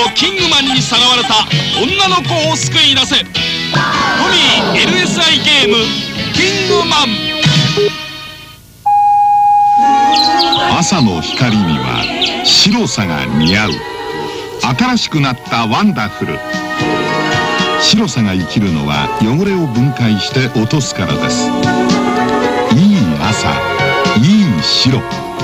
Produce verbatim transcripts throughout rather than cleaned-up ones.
キングマンにさらわれた女の子を救い出せ。トミー エルエスアイ ゲームキングマン。 朝の光には白さが似合う。新しくなったワンダフル。白さが生きるのは汚れを分解して落とすからです。いい朝、いい白。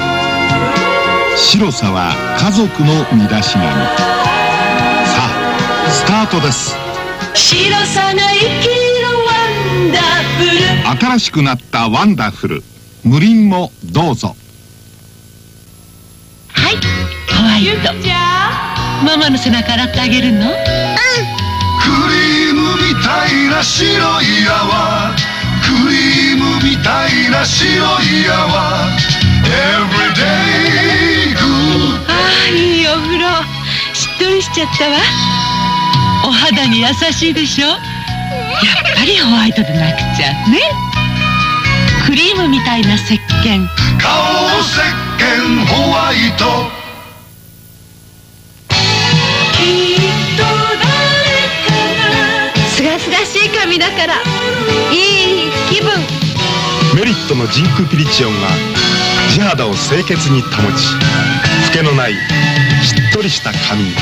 白さは家族の身だしなみ。さあスタートです。 白さが生きるワンダフル。 新しくなったワンダフル。無輪もどうぞ。 はい、ホワイト。じゃあママの背中洗ってあげるの？うん。クリームみたいな白い泡、クリームみたいな白い泡、 Everyday good。 ああ、いいお風呂。しっとりしちゃったわ。お肌に優しいでしょ。やっぱりホワイトでなくちゃね。クリームみたいな石鹸、 顔石鹸ホワイト。 すがすがしい髪だからいい気分。 メリットのジンクピリチオンが地肌を清潔に保ち、フケのないしっとりした髪に。 フ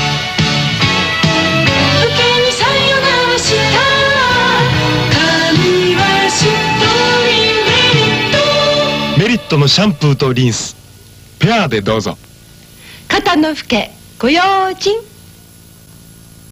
ケにさよならした髪はしっとりメリット。 メリットのシャンプーとリンスペアでどうぞ。 肩のフケご用心。